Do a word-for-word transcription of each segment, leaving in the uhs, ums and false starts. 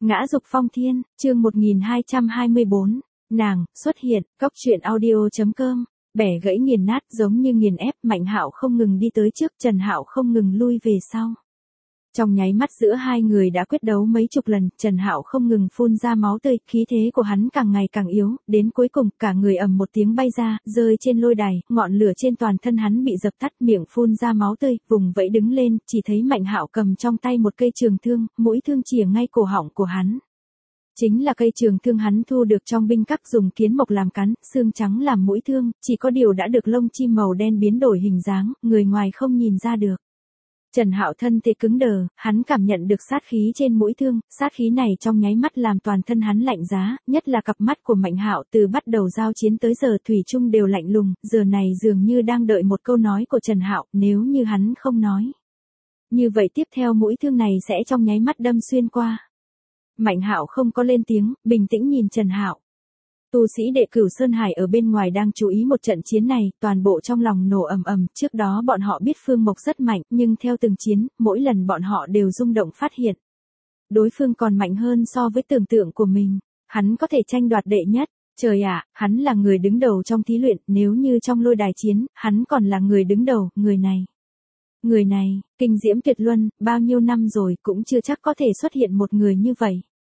Ngã dục phong thiên, chương một nghìn hai trăm hai mươi bốn, nàng, xuất hiện, cóc truyện audio chấm com, bẻ gãy nghiền nát giống như nghiền ép, Mạnh Hạo không ngừng đi tới trước, Trần Hạo không ngừng lui về sau. Trong nháy mắt giữa hai người đã quyết đấu mấy chục lần, Trần Hạo không ngừng phun ra máu tươi, khí thế của hắn càng ngày càng yếu, đến cuối cùng, cả người ầm một tiếng bay ra, rơi trên lôi đài, ngọn lửa trên toàn thân hắn bị dập tắt, miệng phun ra máu tươi, vùng vẫy đứng lên, chỉ thấy Mạnh Hạo cầm trong tay một cây trường thương, mũi thương chĩa ngay cổ họng của hắn. Chính là cây trường thương hắn thu được trong binh các dùng kiến mộc làm cán, xương trắng làm mũi thương, chỉ có điều đã được lông chim màu đen biến đổi hình dáng, người ngoài không nhìn ra được. Trần Hạo thân thể cứng đờ, hắn cảm nhận được sát khí trên mũi thương, sát khí này trong nháy mắt làm toàn thân hắn lạnh giá, nhất là cặp mắt của Mạnh Hạo từ bắt đầu giao chiến tới giờ thủy chung đều lạnh lùng, giờ này dường như đang đợi một câu nói của Trần Hạo, nếu như hắn không nói. Như vậy tiếp theo mũi thương này sẽ trong nháy mắt đâm xuyên qua. Mạnh Hạo không có lên tiếng, bình tĩnh nhìn Trần Hạo. Tu sĩ đệ cửu Sơn Hải ở bên ngoài đang chú ý một trận chiến này, toàn bộ trong lòng nổ ầm ầm, trước đó bọn họ biết Phương Mộc rất mạnh, nhưng theo từng chiến, mỗi lần bọn họ đều rung động phát hiện. Đối phương còn mạnh hơn so với tưởng tượng của mình, hắn có thể tranh đoạt đệ nhất, trời ạ, hắn là người đứng đầu trong thí luyện, nếu như trong lôi đài chiến, hắn còn là người đứng đầu, người này. Người này, kinh diễm tuyệt luân, bao nhiêu năm rồi cũng chưa chắc có thể xuất hiện một người như vậy.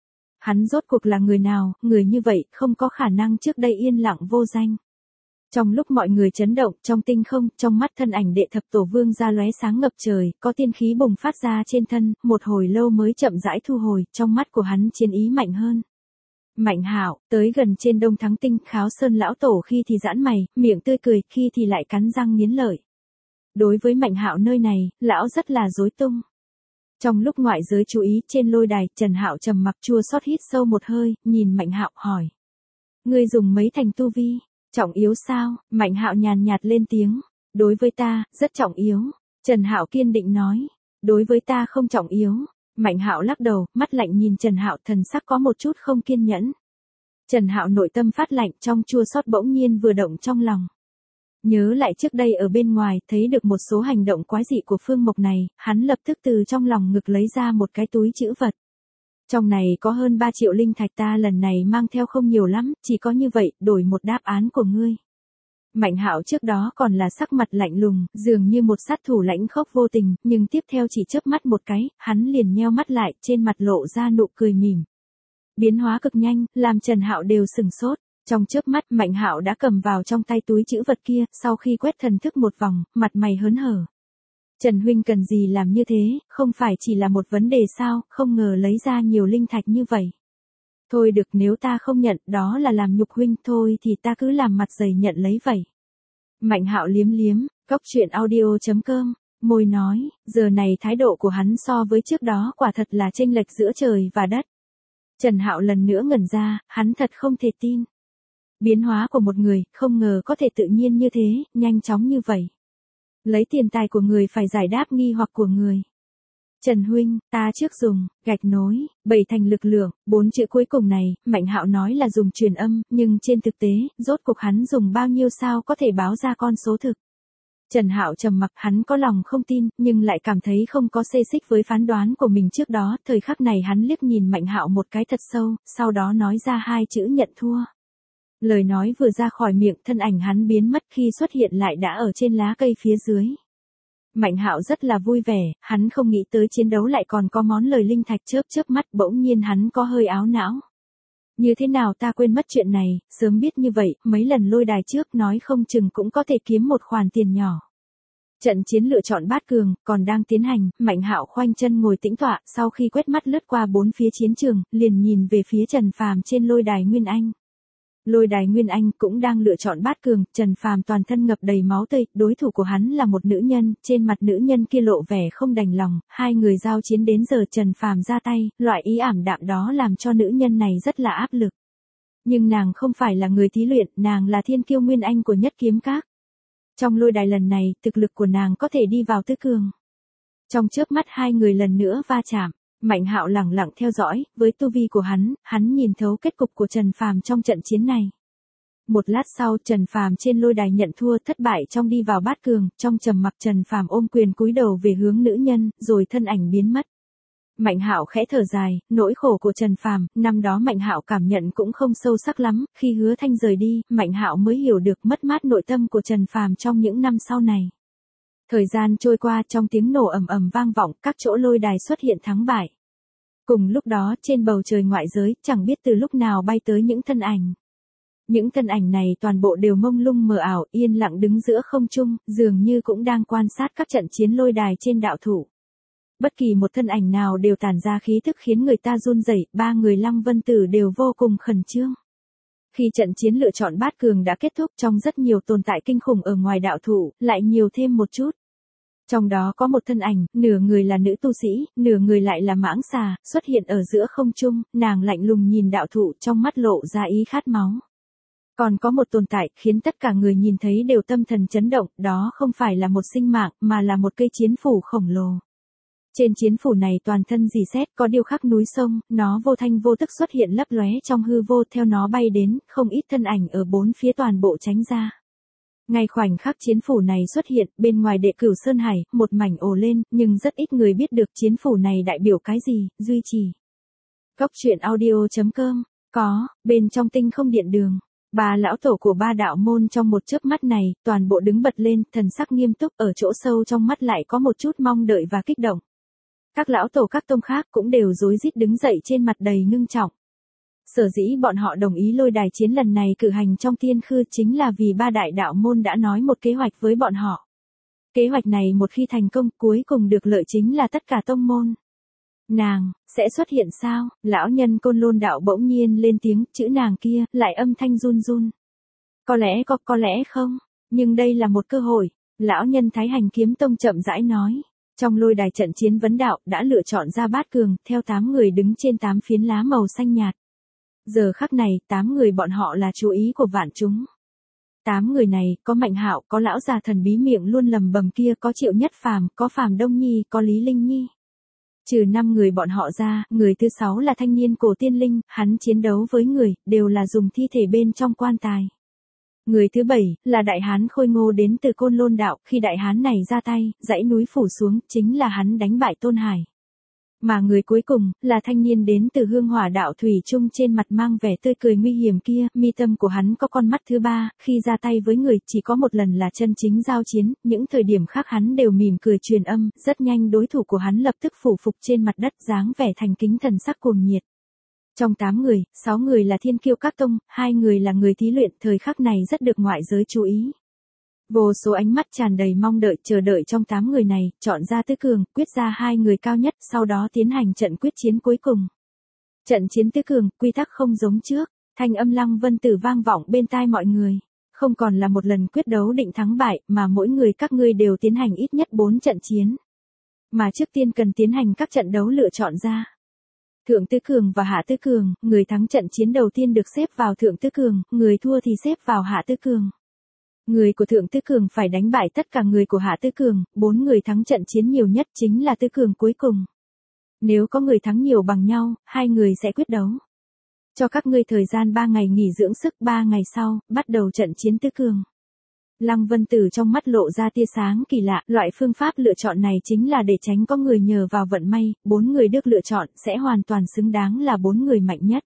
Hắn rốt cuộc là người nào, người như vậy, không có khả năng trước đây yên lặng vô danh. Trong lúc mọi người chấn động, trong tinh không, trong mắt thân ảnh đệ thập tổ vương ra lóe sáng ngập trời, có tiên khí bùng phát ra trên thân, một hồi lâu mới chậm rãi thu hồi, trong mắt của hắn chiến ý mạnh hơn. Mạnh Hạo, tới gần trên Đông Thắng Tinh, Kháo Sơn lão tổ khi thì giãn mày, miệng tươi cười, khi thì lại cắn răng nghiến lợi. Đối với Mạnh Hạo nơi này, lão rất là rối tung. Trong lúc ngoại giới chú ý, trên lôi đài, Trần Hạo trầm mặc chua xót hít sâu một hơi, nhìn Mạnh Hạo hỏi: "Ngươi dùng mấy thành tu vi, trọng yếu sao?" Mạnh Hạo nhàn nhạt lên tiếng: "Đối với ta, rất trọng yếu." Trần Hạo kiên định nói: "Đối với ta không trọng yếu." Mạnh Hạo lắc đầu, mắt lạnh nhìn Trần Hạo, thần sắc có một chút không kiên nhẫn. Trần Hạo nội tâm phát lạnh, trong chua xót bỗng nhiên vừa động trong lòng. Nhớ lại trước đây ở bên ngoài, thấy được một số hành động quái dị của Phương Mộc này, hắn lập tức từ trong lòng ngực lấy ra một cái túi trữ vật. Trong này có hơn ba triệu linh thạch, ta lần này mang theo không nhiều lắm, chỉ có như vậy, đổi một đáp án của ngươi. Mạnh Hạo trước đó còn là sắc mặt lạnh lùng, dường như một sát thủ lãnh khốc vô tình, nhưng tiếp theo chỉ chớp mắt một cái, hắn liền nheo mắt lại, trên mặt lộ ra nụ cười mỉm. Biến hóa cực nhanh, làm Trần Hạo đều sừng sốt. Trong chớp mắt, Mạnh Hạo đã cầm vào trong tay túi trữ vật kia, sau khi quét thần thức một vòng, mặt mày hớn hở. Trần huynh cần gì làm như thế, không phải chỉ là một vấn đề sao, không ngờ lấy ra nhiều linh thạch như vậy. Thôi được, nếu ta không nhận, đó là làm nhục huynh, thôi thì ta cứ làm mặt dày nhận lấy vậy. Mạnh Hạo liếm liếm, cóc truyện audio chấm com, môi nói, giờ này thái độ của hắn so với trước đó quả thật là chênh lệch giữa trời và đất. Trần Hạo lần nữa ngẩn ra, hắn thật không thể tin. Biến hóa của một người, không ngờ có thể tự nhiên như thế, nhanh chóng như vậy. Lấy tiền tài của người phải giải đáp nghi hoặc của người. Trần huynh, ta trước dùng, gạch nối, bảy thành lực lượng, bốn chữ cuối cùng này, Mạnh Hạo nói là dùng truyền âm, nhưng trên thực tế, rốt cuộc hắn dùng bao nhiêu sao có thể báo ra con số thực. Trần Hạo trầm mặc, hắn có lòng không tin, nhưng lại cảm thấy không có xê xích với phán đoán của mình trước đó, thời khắc này hắn liếc nhìn Mạnh Hạo một cái thật sâu, sau đó nói ra hai chữ nhận thua. Lời nói vừa ra khỏi miệng, thân ảnh hắn biến mất, khi xuất hiện lại đã ở trên lá cây phía dưới. Mạnh Hạo rất là vui vẻ, hắn không nghĩ tới chiến đấu lại còn có món lời linh thạch, chớp chớp mắt, bỗng nhiên hắn có hơi áo não. Như thế nào ta quên mất chuyện này, sớm biết như vậy, mấy lần lôi đài trước nói không chừng cũng có thể kiếm một khoản tiền nhỏ. Trận chiến lựa chọn bát cường, còn đang tiến hành, Mạnh Hạo khoanh chân ngồi tĩnh tọa, sau khi quét mắt lướt qua bốn phía chiến trường, liền nhìn về phía Trần Phàm trên lôi đài Nguyên Anh. Lôi đài Nguyên Anh cũng đang lựa chọn bát cường, Trần Phàm toàn thân ngập đầy máu tươi, đối thủ của hắn là một nữ nhân, trên mặt nữ nhân kia lộ vẻ không đành lòng, hai người giao chiến đến giờ Trần Phàm ra tay, loại ý ảm đạm đó làm cho nữ nhân này rất là áp lực. Nhưng nàng không phải là người thí luyện, nàng là thiên kiêu Nguyên Anh của Nhất Kiếm Các. Trong lôi đài lần này, thực lực của nàng có thể đi vào tứ cường. Trong chớp mắt hai người lần nữa va chạm. Mạnh Hạo lẳng lặng theo dõi, với tu vi của hắn, hắn nhìn thấu kết cục của Trần Phàm trong trận chiến này. Một lát sau, Trần Phàm trên lôi đài nhận thua, thất bại trong đi vào bát cường, trong trầm mặc Trần Phàm ôm quyền cúi đầu về hướng nữ nhân, rồi thân ảnh biến mất. Mạnh Hạo khẽ thở dài, nỗi khổ của Trần Phàm, năm đó Mạnh Hạo cảm nhận cũng không sâu sắc lắm, khi Hứa Thanh rời đi, Mạnh Hạo mới hiểu được mất mát nội tâm của Trần Phàm trong những năm sau này. Thời gian trôi qua, trong tiếng nổ ầm ầm vang vọng, các chỗ lôi đài xuất hiện thắng bại. Cùng lúc đó, trên bầu trời ngoại giới, chẳng biết từ lúc nào bay tới những thân ảnh. Những thân ảnh này toàn bộ đều mông lung mờ ảo, yên lặng đứng giữa không trung, dường như cũng đang quan sát các trận chiến lôi đài trên đạo thủ. Bất kỳ một thân ảnh nào đều tản ra khí thức khiến người ta run rẩy, ba người Lăng Vân Tử đều vô cùng khẩn trương. Khi trận chiến lựa chọn bát cường đã kết thúc, trong rất nhiều tồn tại kinh khủng ở ngoài đạo thủ, lại nhiều thêm một chút. Trong đó có một thân ảnh, nửa người là nữ tu sĩ, nửa người lại là mãng xà, xuất hiện ở giữa không trung, nàng lạnh lùng nhìn đạo thủ, trong mắt lộ ra ý khát máu. Còn có một tồn tại khiến tất cả người nhìn thấy đều tâm thần chấn động, đó không phải là một sinh mạng, mà là một cây chiến phủ khổng lồ. Trên chiến phủ này toàn thân rỉ sét, có điêu khắc núi sông, nó vô thanh vô tức xuất hiện lấp lóe trong hư vô, theo nó bay đến, không ít thân ảnh ở bốn phía toàn bộ tránh ra. Ngay khoảnh khắc chiến phủ này xuất hiện, bên ngoài Đệ Cửu Sơn Hải, một mảnh ồ lên, nhưng rất ít người biết được chiến phủ này đại biểu cái gì, duy trì. Cốc truyện audio chấm com, có, bên trong tinh không điện đường. Ba lão tổ của ba đạo môn trong một chớp mắt này, toàn bộ đứng bật lên, thần sắc nghiêm túc, ở chỗ sâu trong mắt lại có một chút mong đợi và kích động. Các lão tổ các tông khác cũng đều rối rít đứng dậy, trên mặt đầy ngưng trọng. Sở dĩ bọn họ đồng ý lôi đài chiến lần này cử hành trong Tiên Khư chính là vì ba đại đạo môn đã nói một kế hoạch với bọn họ. Kế hoạch này một khi thành công, cuối cùng được lợi chính là tất cả tông môn. Nàng, sẽ xuất hiện sao? Lão nhân Côn Lôn đạo bỗng nhiên lên tiếng, chữ nàng kia, lại âm thanh run run. Có lẽ có, có lẽ không, nhưng đây là một cơ hội. Lão nhân Thái Hành Kiếm Tông chậm rãi nói. Trong lôi đài trận chiến vấn đạo, đã lựa chọn ra bát cường, theo tám người đứng trên tám phiến lá màu xanh nhạt. Giờ khắc này, tám người bọn họ là chú ý của vạn chúng. Tám người này, có Mạnh Hạo, có lão già thần bí miệng luôn lầm bầm kia, có Triệu Nhất Phàm, có Phàm Đông Nhi, có Lý Linh Nhi. Trừ năm người bọn họ ra, người thứ sáu là thanh niên Cổ Tiên Linh, hắn chiến đấu với người, đều là dùng thi thể bên trong quan tài. Người thứ bảy, là đại hán khôi ngô đến từ Côn Lôn đạo, khi đại hán này ra tay, dãy núi phủ xuống, chính là hắn đánh bại Tôn Hải. Mà người cuối cùng, là thanh niên đến từ Hương Hỏa đạo thủy chung, trên mặt mang vẻ tươi cười nguy hiểm kia, mi tâm của hắn có con mắt thứ ba, khi ra tay với người, chỉ có một lần là chân chính giao chiến, những thời điểm khác hắn đều mỉm cười truyền âm, rất nhanh đối thủ của hắn lập tức phủ phục trên mặt đất, dáng vẻ thành kính thần sắc cuồng nhiệt. Trong tám người, sáu người là thiên kiêu các tông, hai người là người thí luyện, thời khắc này rất được ngoại giới chú ý. Vô số ánh mắt tràn đầy mong đợi, chờ đợi trong tám người này, chọn ra tứ cường, quyết ra hai người cao nhất, sau đó tiến hành trận quyết chiến cuối cùng. Trận chiến tứ cường, quy tắc không giống trước, thanh âm Lăng Vân Tử vang vọng bên tai mọi người. Không còn là một lần quyết đấu định thắng bại, mà mỗi người các ngươi đều tiến hành ít nhất bốn trận chiến. Mà trước tiên cần tiến hành các trận đấu lựa chọn ra. Thượng tứ cường và hạ tứ cường, người thắng trận chiến đầu tiên được xếp vào thượng tứ cường, người thua thì xếp vào hạ tứ cường. Người của thượng tứ cường phải đánh bại tất cả người của hạ tứ cường, bốn người thắng trận chiến nhiều nhất chính là tứ cường cuối cùng. Nếu có người thắng nhiều bằng nhau, hai người sẽ quyết đấu. Cho các ngươi thời gian ba ngày nghỉ dưỡng sức, ba ngày sau, bắt đầu trận chiến tứ cường. Lăng Vân Tử trong mắt lộ ra tia sáng kỳ lạ, loại phương pháp lựa chọn này chính là để tránh có người nhờ vào vận may, bốn người được lựa chọn sẽ hoàn toàn xứng đáng là bốn người mạnh nhất.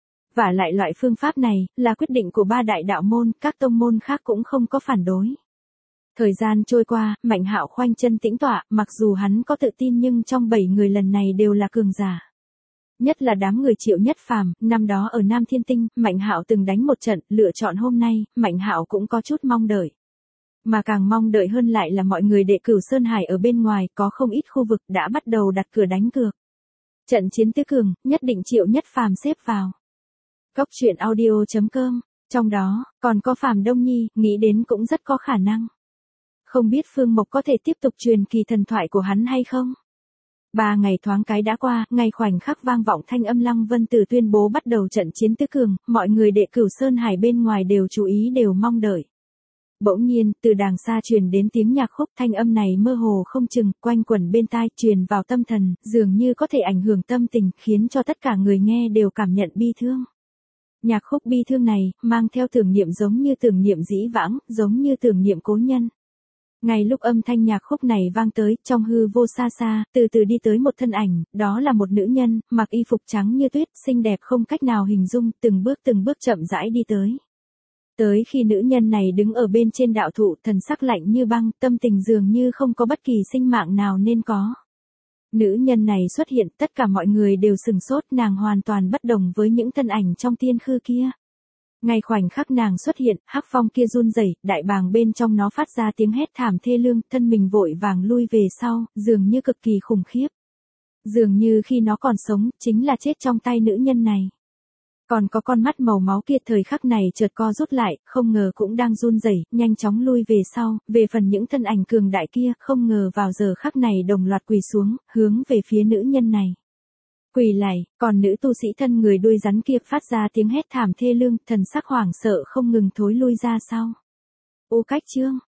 Và lại loại phương pháp này, là quyết định của ba đại đạo môn, các tông môn khác cũng không có phản đối. Thời gian trôi qua, Mạnh Hạo khoanh chân tĩnh tọa, mặc dù hắn có tự tin nhưng trong bảy người lần này đều là cường giả. Nhất là đám người Triệu Nhất Phàm, năm đó ở Nam Thiên Tinh, Mạnh Hạo từng đánh một trận, lựa chọn hôm nay, Mạnh Hạo cũng có chút mong đợi. Mà càng mong đợi hơn lại là mọi người Đệ Cửu Sơn Hải ở bên ngoài, có không ít khu vực đã bắt đầu đặt cửa đánh cược. Trận chiến tứ cường, nhất định Triệu Nhất Phàm xếp vào. Cốc truyện audio chấm com, trong đó, còn có Phàm Đông Nhi, nghĩ đến cũng rất có khả năng. Không biết Phương Mộc có thể tiếp tục truyền kỳ thần thoại của hắn hay không? Ba ngày thoáng cái đã qua, ngay khoảnh khắc vang vọng thanh âm Lăng Vân Tử tuyên bố bắt đầu trận chiến tứ cường, mọi người Đệ Cửu Sơn Hải bên ngoài đều chú ý, đều mong đợi. Bỗng nhiên, từ đàng xa truyền đến tiếng nhạc khúc, thanh âm này mơ hồ không chừng, quanh quẩn bên tai, truyền vào tâm thần, dường như có thể ảnh hưởng tâm tình, khiến cho tất cả người nghe đều cảm nhận bi thương. Nhạc khúc bi thương này, mang theo tưởng niệm giống như tưởng niệm dĩ vãng, giống như tưởng niệm cố nhân. Ngay lúc âm thanh nhạc khúc này vang tới, trong hư vô xa xa, từ từ đi tới một thân ảnh, đó là một nữ nhân, mặc y phục trắng như tuyết, xinh đẹp không cách nào hình dung, từng bước từng bước chậm rãi đi tới. Tới khi nữ nhân này đứng ở bên trên đạo thụ, thần sắc lạnh như băng, tâm tình dường như không có bất kỳ sinh mạng nào nên có. Nữ nhân này xuất hiện, tất cả mọi người đều sừng sốt, nàng hoàn toàn bất đồng với những thân ảnh trong tiên khư kia. Ngay khoảnh khắc nàng xuất hiện, hắc phong kia run rẩy, đại bàng bên trong nó phát ra tiếng hét thảm thê lương, thân mình vội vàng lui về sau, dường như cực kỳ khủng khiếp. Dường như khi nó còn sống, chính là chết trong tay nữ nhân này. Còn có con mắt màu máu kia thời khắc này chợt co rút lại, không ngờ cũng đang run rẩy, nhanh chóng lui về sau, về phần những thân ảnh cường đại kia, không ngờ vào giờ khắc này đồng loạt quỳ xuống, hướng về phía nữ nhân này. Quỳ lạy, còn nữ tu sĩ thân người đuôi rắn kia phát ra tiếng hét thảm thê lương, thần sắc hoảng sợ không ngừng thối lui ra sau. Ô Cách Chương